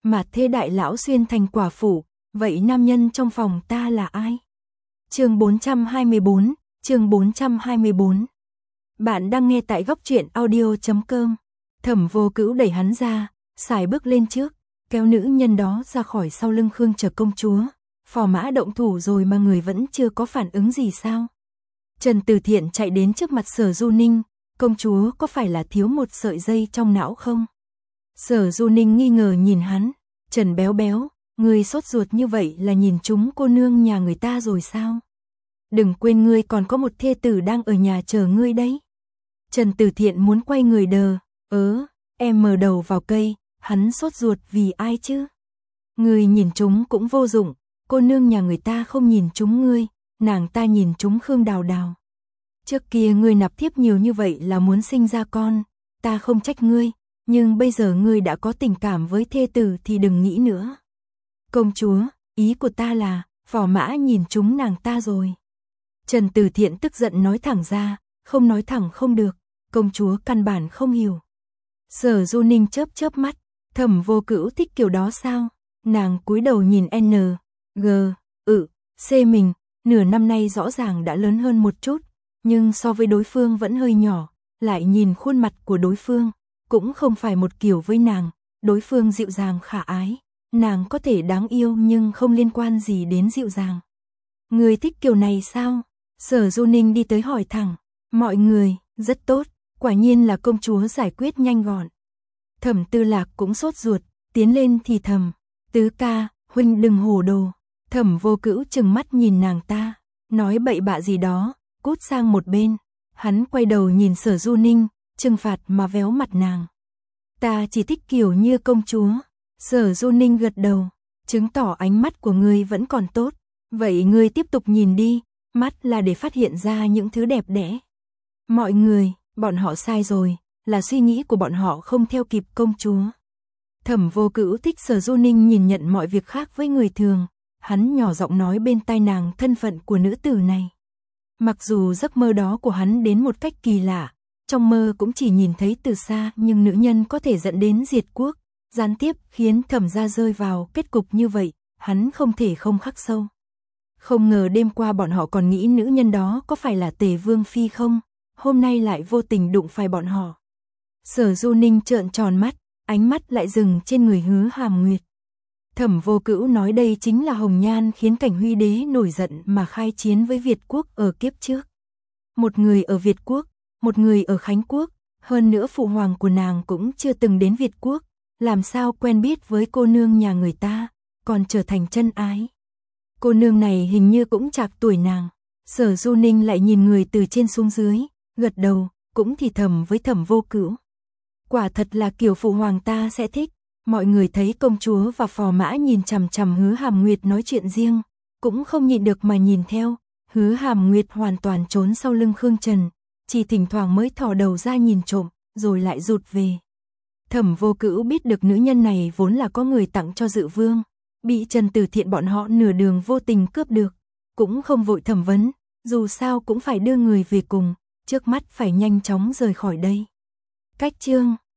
mà thê đại lão xuyên thành quả phụ, vậy nam nhân trong phòng ta là ai? Chương 424, chương 424. Bạn đang nghe tại góc truyện audio.com. Thẩm Vô Cữu đẩy hắn ra, xài bước lên trước, kéo nữ nhân đó ra khỏi sau lưng Khương Trở công chúa. Phò mã động thủ rồi mà người vẫn chưa có phản ứng gì sao? Trần Từ Thiện chạy đến trước mặt Sở Du Ninh, công chúa có phải là thiếu một sợi dây trong não không? Sở Du Ninh nghi ngờ nhìn hắn, Trần béo béo, ngươi sốt ruột như vậy là nhìn chúng cô nương nhà người ta rồi sao? Đừng quên ngươi còn có một thê tử đang ở nhà chờ ngươi đấy. Trần Từ Thiện muốn quay người đờ, em mờ đầu vào cây, hắn sốt ruột vì ai chứ? Ngươi nhìn chúng cũng vô dụng, cô nương nhà người ta không nhìn chúng ngươi, nàng ta nhìn chúng Khương Đào Đào. Trước kia ngươi nạp thiếp nhiều như vậy là muốn sinh ra con, ta không trách ngươi, nhưng bây giờ ngươi đã có tình cảm với thê tử thì đừng nghĩ nữa. Công chúa, ý của ta là, phò mã nhìn chúng nàng ta rồi. Trần Từ Thiện tức giận nói thẳng ra, không nói thẳng không được, công chúa căn bản không hiểu. Sở Du Ninh chớp chớp mắt, Thẩm Vô Cữu thích kiểu đó sao? Nàng cúi đầu nhìn C mình, nửa năm nay rõ ràng đã lớn hơn một chút, nhưng so với đối phương vẫn hơi nhỏ, lại nhìn khuôn mặt của đối phương, cũng không phải một kiểu với nàng, đối phương dịu dàng khả ái, nàng có thể đáng yêu nhưng không liên quan gì đến dịu dàng. Người thích kiểu này sao? Sở Du Ninh đi tới hỏi thẳng, mọi người, rất tốt, quả nhiên là công chúa giải quyết nhanh gọn. Thẩm Tư Lạc cũng sốt ruột, tiến lên thì thầm, tứ ca, huynh đừng hồ đồ. Thẩm Vô Cữu trừng mắt nhìn nàng ta, nói bậy bạ gì đó, cút sang một bên. Hắn quay đầu nhìn Sở Du Ninh, trừng phạt mà véo mặt nàng. Ta chỉ thích kiểu như công chúa. Sở Du Ninh gật đầu, chứng tỏ ánh mắt của ngươi vẫn còn tốt. Vậy ngươi tiếp tục nhìn đi, mắt là để phát hiện ra những thứ đẹp đẽ. Mọi người, bọn họ sai rồi, là suy nghĩ của bọn họ không theo kịp công chúa. Thẩm Vô Cữu thích Sở Du Ninh nhìn nhận mọi việc khác với người thường. Hắn nhỏ giọng nói bên tai nàng thân phận của nữ tử này. Mặc dù giấc mơ đó của hắn đến một cách kỳ lạ, trong mơ cũng chỉ nhìn thấy từ xa, nhưng nữ nhân có thể dẫn đến diệt quốc, gián tiếp khiến Thẩm gia rơi vào kết cục như vậy, hắn không thể không khắc sâu. Không ngờ đêm qua bọn họ còn nghĩ nữ nhân đó có phải là Tề Vương phi không, hôm nay lại vô tình đụng phải bọn họ. Sở Du Ninh trợn tròn mắt, ánh mắt lại dừng trên người Hứa Hàm Nguyệt. Thẩm Vô Cữu nói đây chính là hồng nhan khiến Cảnh Huy đế nổi giận mà khai chiến với Việt quốc ở kiếp trước. Một người ở Việt quốc, một người ở Khánh quốc, hơn nữa phụ hoàng của nàng cũng chưa từng đến Việt quốc, làm sao quen biết với cô nương nhà người ta, còn trở thành chân ái. Cô nương này hình như cũng trạc tuổi nàng. Sở Du Ninh lại nhìn người từ trên xuống dưới, gật đầu, cũng thì thầm với Thẩm Vô Cữu. Quả thật là kiểu phụ hoàng ta sẽ thích. Mọi người thấy công chúa và phò mã nhìn chằm chằm Hứa Hàm Nguyệt nói chuyện riêng, cũng không nhịn được mà nhìn theo. Hứa Hàm Nguyệt hoàn toàn trốn sau lưng Khương Trần, chỉ thỉnh thoảng mới thò đầu ra nhìn trộm, rồi lại rụt về. Thẩm Vô Cữu biết được nữ nhân này vốn là có người tặng cho Dự Vương, bị Trần Từ Thiện bọn họ nửa đường vô tình cướp được, cũng không vội thẩm vấn, dù sao cũng phải đưa người về cùng, trước mắt phải nhanh chóng rời khỏi đây. Cách chương